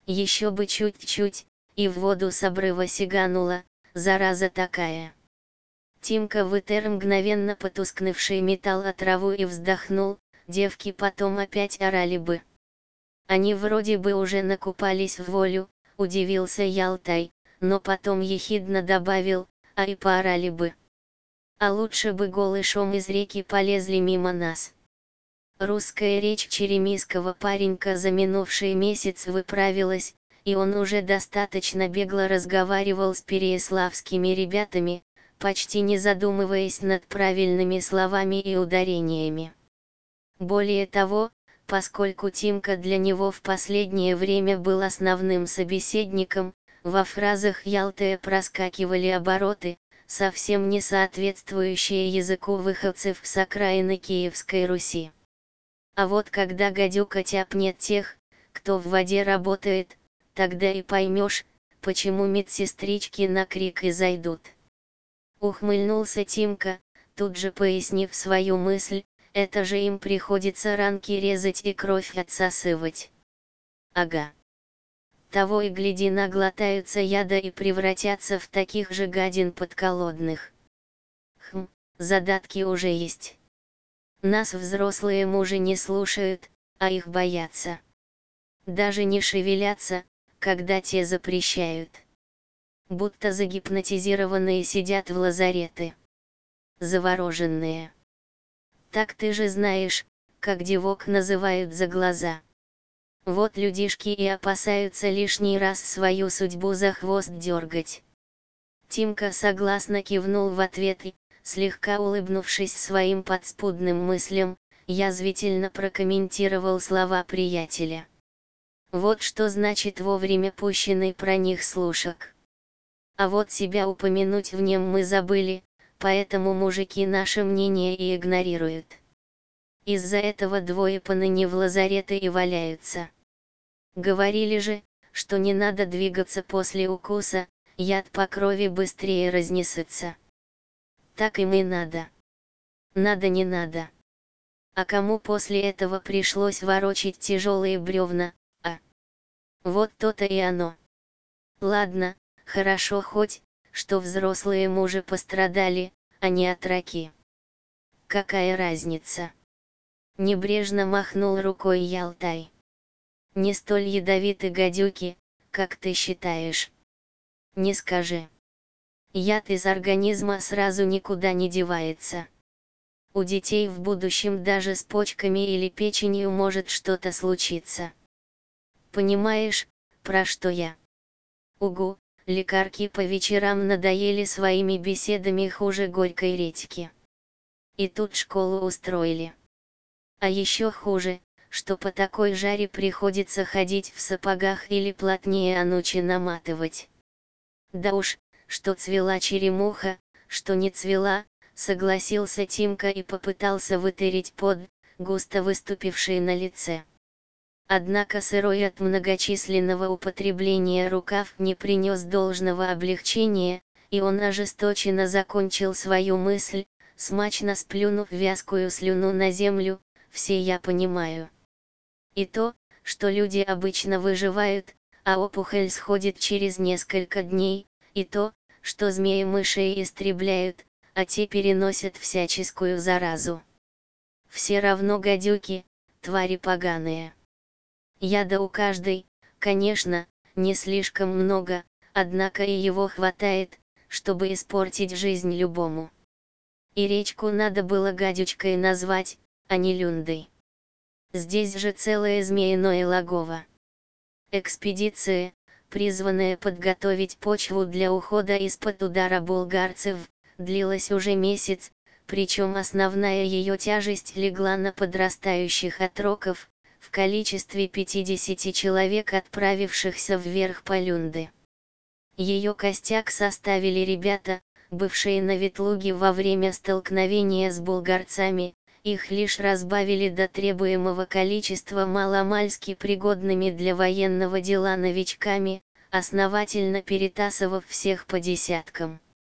еще бы чуть-чуть, и в воду с обрыва сиганула, зараза такая. Тимка вытер мгновенно потускневший металл о траву и вздохнул, девки потом опять орали бы. Они вроде бы уже накупались в волю, удивился Ялтай, но потом ехидно добавил, а и поорали бы. А лучше бы голышом из реки полезли мимо нас. Русская речь черемисского паренька за минувший месяц выправилась, и он уже достаточно бегло разговаривал с переяславскими ребятами, почти не задумываясь над правильными словами и ударениями. Более того, поскольку Тимка для него в последнее время был основным собеседником, во фразах Ялтая проскакивали обороты, совсем не соответствующие языку выходцев с окраины Киевской Руси. А вот когда гадюка тяпнет тех, кто в воде работает, тогда и поймешь, почему медсестрички на крик и зайдут. Ухмыльнулся Тимка, тут же пояснив свою мысль, это же им приходится ранки резать и кровь отсасывать. Ага. Того и гляди наглотаются яда и превратятся в таких же гадин подколодных. Задатки уже есть. Нас взрослые мужи не слушают, а их боятся. Даже не шевелятся, когда те запрещают. Будто загипнотизированные сидят в лазареты. Завороженные. Так ты же знаешь, как девок называют за глаза. Вот людишки и опасаются лишний раз свою судьбу за хвост дергать. Тимка согласно кивнул в ответ и, слегка улыбнувшись своим подспудным мыслям, язвительно прокомментировал слова приятеля. Вот что значит вовремя пущенный про них слушок. А вот себя упомянуть в нем мы забыли, поэтому мужики наше мнение и игнорируют. Из-за этого двое поныне в лазареты и валяются. Говорили же, что не надо двигаться после укуса, яд по крови быстрее разнесется. Так им и надо. Надо не надо. А кому после этого пришлось ворочить тяжелые бревна, а? Вот то-то и оно. Ладно, хорошо хоть, что взрослые мужи пострадали, а не отроки. Какая разница? Небрежно махнул рукой Ялтай. Не столь ядовиты гадюки, как ты считаешь. Не скажи. Яд из организма сразу никуда не девается. У детей в будущем даже с почками или печенью может что-то случиться. Понимаешь, про что я? Угу, лекарки по вечерам надоели своими беседами хуже горькой редьки. И тут школу устроили. А еще хуже, что по такой жаре приходится ходить в сапогах или плотнее анучи наматывать. Да уж, что цвела черемуха, что не цвела, согласился Тимка и попытался вытереть пот, густо выступивший на лице. Однако сырой от многочисленного употребления рукав не принес должного облегчения, и он ожесточенно закончил свою мысль, смачно сплюнув вязкую слюну на землю, все я понимаю. И то, что люди обычно выживают, а опухоль сходит через несколько дней, и то, что змеи мышей истребляют, а те переносят всяческую заразу. Все равно гадюки, твари поганые. Яда у каждой, конечно, не слишком много, однако и его хватает, чтобы испортить жизнь любому. И речку надо было гадючкой назвать, а не люндой. Здесь же целое змеиное логово. Экспедиция, призванная подготовить почву для ухода из-под удара булгарцев, длилась уже месяц, причем основная ее тяжесть легла на подрастающих отроков, в количестве 50 человек, отправившихся вверх по Люнды. Ее костяк составили ребята, бывшие на Ветлуге во время столкновения с булгарцами, их лишь разбавили до требуемого количества маломальски пригодными для военного дела новичками, основательно перетасовав всех по десяткам.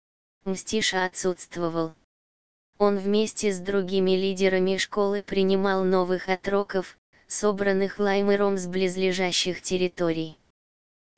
Мстиша отсутствовал. Он вместе с другими лидерами школы принимал новых отроков, собранных Лаймером с близлежащих территорий.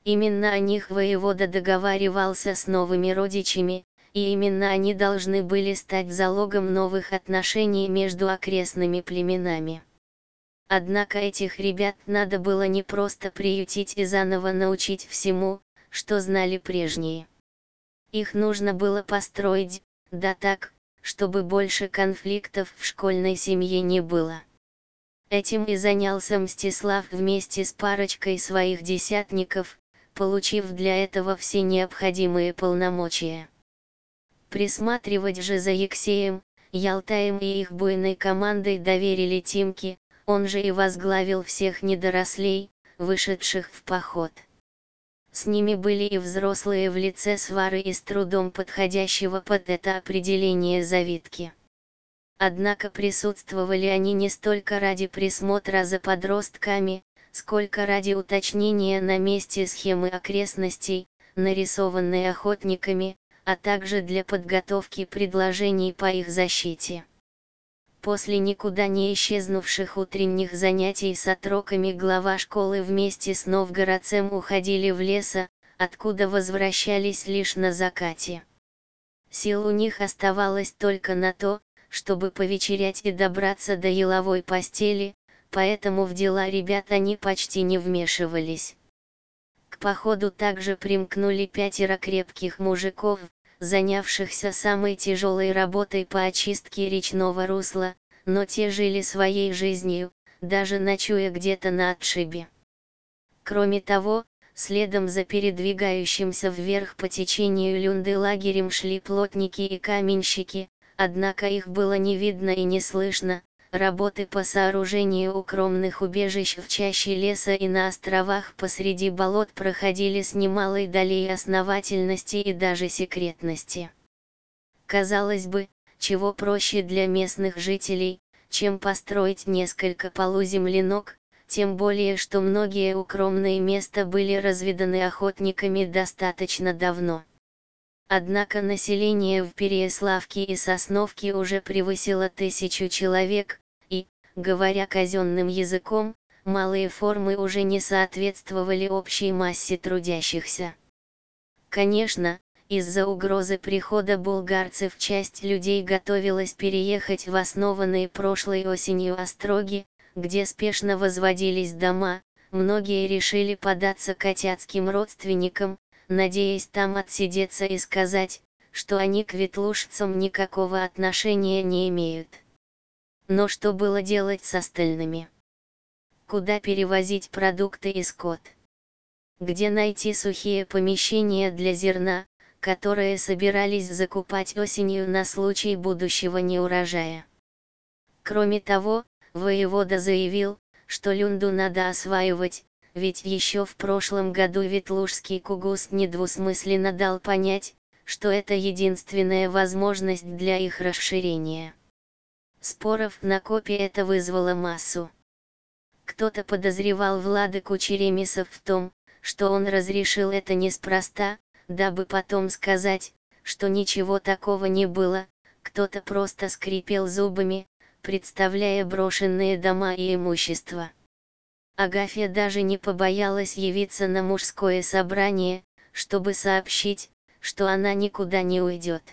Именно о них воевода договаривался с новыми родичами, и именно они должны были стать залогом новых отношений между окрестными племенами. Однако этих ребят надо было не просто приютить и заново научить всему, что знали прежние. Их нужно было построить, да так, чтобы больше конфликтов в школьной семье не было. Этим и занялся Мстислав вместе с парочкой своих десятников, получив для этого все необходимые полномочия. Присматривать же за Евсеем, Ялтаем и их буйной командой доверили Тимке, он же и возглавил всех недорослей, вышедших в поход. С ними были и взрослые в лице Свары и с трудом подходящего под это определение Завитки. Однако присутствовали они не столько ради присмотра за подростками, сколько ради уточнения на месте схемы окрестностей, нарисованной охотниками, а также для подготовки предложений по их защите. После никуда не исчезнувших утренних занятий с отроками глава школы вместе с новгородцем уходили в лес, откуда возвращались лишь на закате. Сил у них оставалось только на то, чтобы повечерять и добраться до еловой постели, поэтому в дела ребят они почти не вмешивались. К походу также примкнули 5 крепких мужиков, занявшихся самой тяжелой работой по очистке речного русла, но те жили своей жизнью, даже ночуя где-то на отшибе. Кроме того, следом за передвигающимся вверх по течению Люнды лагерем шли плотники и каменщики, однако их было не видно и не слышно. Работы по сооружению укромных убежищ в чаще леса и на островах посреди болот проходили с немалой долей основательности и даже секретности. Казалось бы, чего проще для местных жителей, чем построить несколько полуземлянок, тем более что многие укромные места были разведаны охотниками достаточно давно. Однако население в Переяславке и Сосновке уже превысило 1000 человек, и, говоря казенным языком, малые формы уже не соответствовали общей массе трудящихся. Конечно, из-за угрозы прихода булгарцев часть людей готовилась переехать в основанные прошлой осенью остроги, где спешно возводились дома, многие решили податься к атятским родственникам, надеясь там отсидеться и сказать, что они к ветлужцам никакого отношения не имеют. Но что было делать с остальными? Куда перевозить продукты и скот? Где найти сухие помещения для зерна, которые собирались закупать осенью на случай будущего неурожая? Кроме того, воевода заявил, что Люнду надо осваивать, ведь еще в прошлом году Ветлужский кугуст недвусмысленно дал понять, что это единственная возможность для их расширения. Споров на копе это вызвало массу. Кто-то подозревал владыку Черемисов в том, что он разрешил это неспроста, дабы потом сказать, что ничего такого не было, кто-то просто скрипел зубами, представляя брошенные дома и имущество. Агафья даже не побоялась явиться на мужское собрание, чтобы сообщить, что она никуда не уйдет.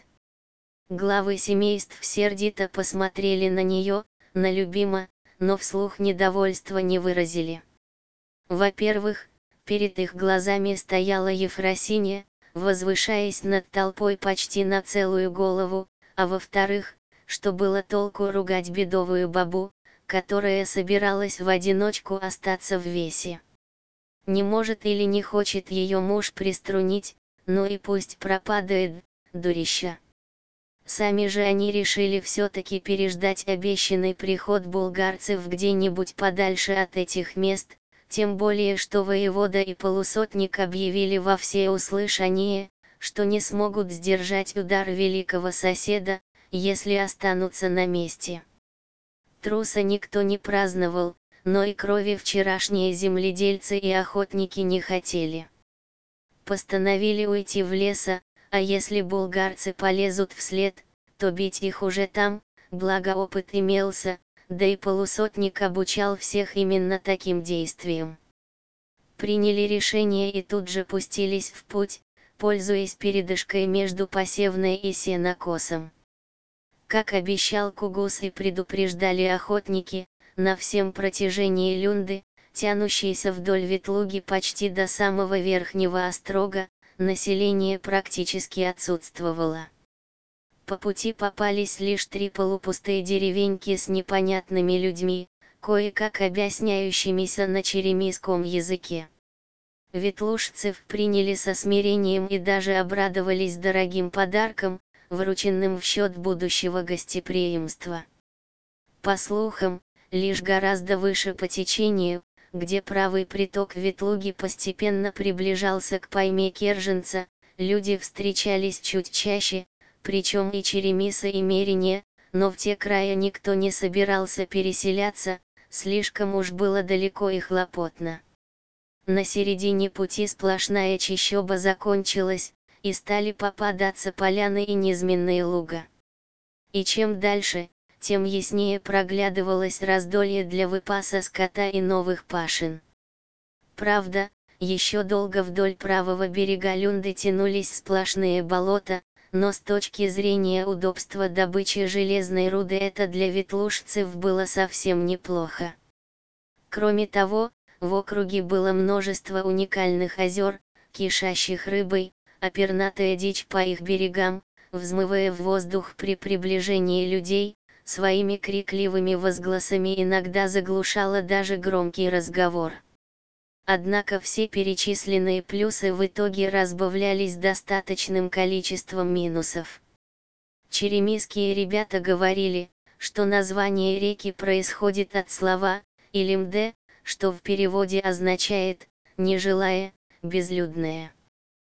Главы семейств сердито посмотрели на нее, на любима, но вслух недовольства не выразили. Во-первых, перед их глазами стояла Ефросинья, возвышаясь над толпой почти на целую голову, а во-вторых, что было толку ругать бедовую бабу, которая собиралась в одиночку остаться в весе. Не может или не хочет ее муж приструнить, ну и пусть пропадает, дурища. Сами же они решили все-таки переждать обещанный приход булгарцев где-нибудь подальше от этих мест, тем более что воевода и полусотник объявили во всеуслышание, что не смогут сдержать удар великого соседа, если останутся на месте. Труса никто не праздновал, но и крови вчерашние земледельцы и охотники не хотели. Постановили уйти в лес, а если булгарцы полезут вслед, то бить их уже там, благо опыт имелся, да и полусотник обучал всех именно таким действиям. приняли решение и тут же пустились в путь, пользуясь передышкой между посевной и сенокосом. Как обещал Кугус и предупреждали охотники, на всем протяжении Люнды, тянущейся вдоль Ветлуги почти до самого Верхнего Острога, население практически отсутствовало. По пути попались лишь 3 полупустые деревеньки с непонятными людьми, кое-как объясняющимися на черемисском языке. Ветлужцев приняли со смирением и даже обрадовались дорогим подаркам, врученным в счет будущего гостеприимства. По слухам, лишь гораздо выше по течению, где правый приток Ветлуги постепенно приближался к пойме Керженца, люди встречались чуть чаще, причем и Черемиса и Мерине, но в те края никто не собирался переселяться, слишком уж было далеко и хлопотно. На середине пути сплошная чащоба закончилась, и стали попадаться поляны и низменные луга. И чем дальше, тем яснее проглядывалось раздолье для выпаса скота и новых пашин. Правда, еще долго вдоль правого берега Люнды тянулись сплошные болота, но с точки зрения удобства добычи железной руды это для ветлужцев было совсем неплохо. Кроме того, в округе было множество уникальных озер, кишащих рыбой, а пернатая дичь по их берегам, взмывая в воздух при приближении людей, своими крикливыми возгласами иногда заглушала даже громкий разговор. Однако все перечисленные плюсы в итоге разбавлялись достаточным количеством минусов. Черемисские ребята говорили, что название реки происходит от слова «илимде», что в переводе означает «нежилая», «безлюдная».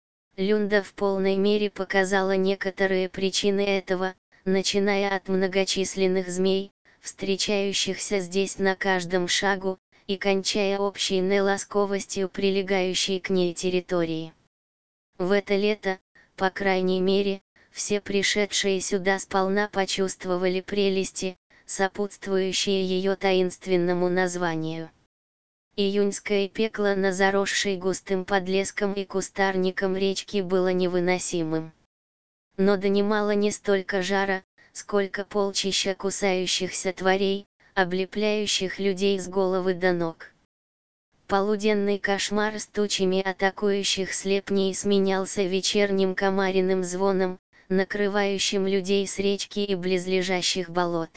Люнда в полной мере показала некоторые причины этого, начиная от многочисленных змей, встречающихся здесь на каждом шагу, и кончая общей неласковостью прилегающей к ней территории. В это лето, по крайней мере, все пришедшие сюда сполна почувствовали прелести, сопутствующие ее таинственному названию. Июньское пекло на заросшей густым подлеском и кустарником речке было невыносимым. Но донимало не столько жара, сколько полчища кусающихся тварей, облепляющих людей с головы до ног. Полуденный кошмар с тучами атакующих слепней сменялся вечерним комариным звоном, накрывающим людей с речки и близлежащих болот.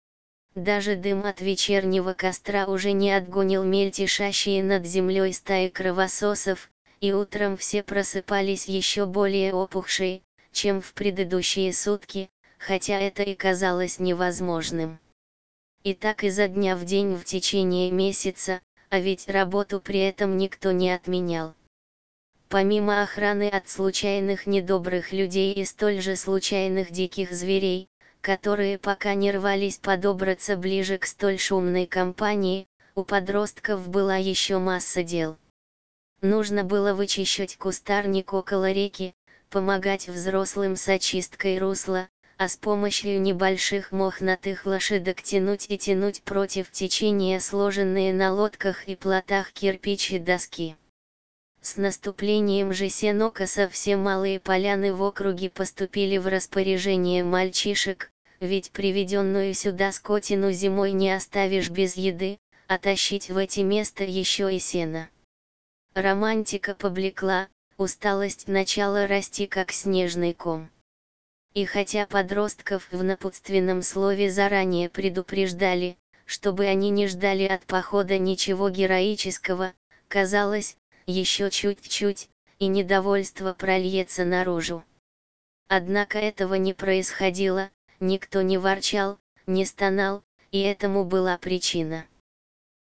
Даже дым от вечернего костра уже не отгонил мельтешащие над землей стаи кровососов, и утром все просыпались еще более опухшие, чем в предыдущие сутки, хотя это и казалось невозможным. И так изо дня в день в течение месяца, а ведь работу при этом никто не отменял. Помимо охраны от случайных недобрых людей и столь же случайных диких зверей, которые пока не рвались подобраться ближе к столь шумной компании, у подростков была еще масса дел. Нужно было вычищать кустарник около реки, помогать взрослым с очисткой русла, а с помощью небольших мохнатых лошадок тянуть и тянуть против течения сложенные на лодках и плотах кирпичи доски. С наступлением же сенокоса все малые поляны в округе поступили в распоряжение мальчишек, ведь приведенную сюда скотину зимой не оставишь без еды, а тащить в эти места еще и сено. Романтика поблекла, усталость начала расти как снежный ком. И хотя подростков в напутственном слове заранее предупреждали, чтобы они не ждали от похода ничего героического, казалось, еще чуть-чуть, и недовольство прольется наружу. Однако этого не происходило, никто не ворчал, не стонал, и этому была причина.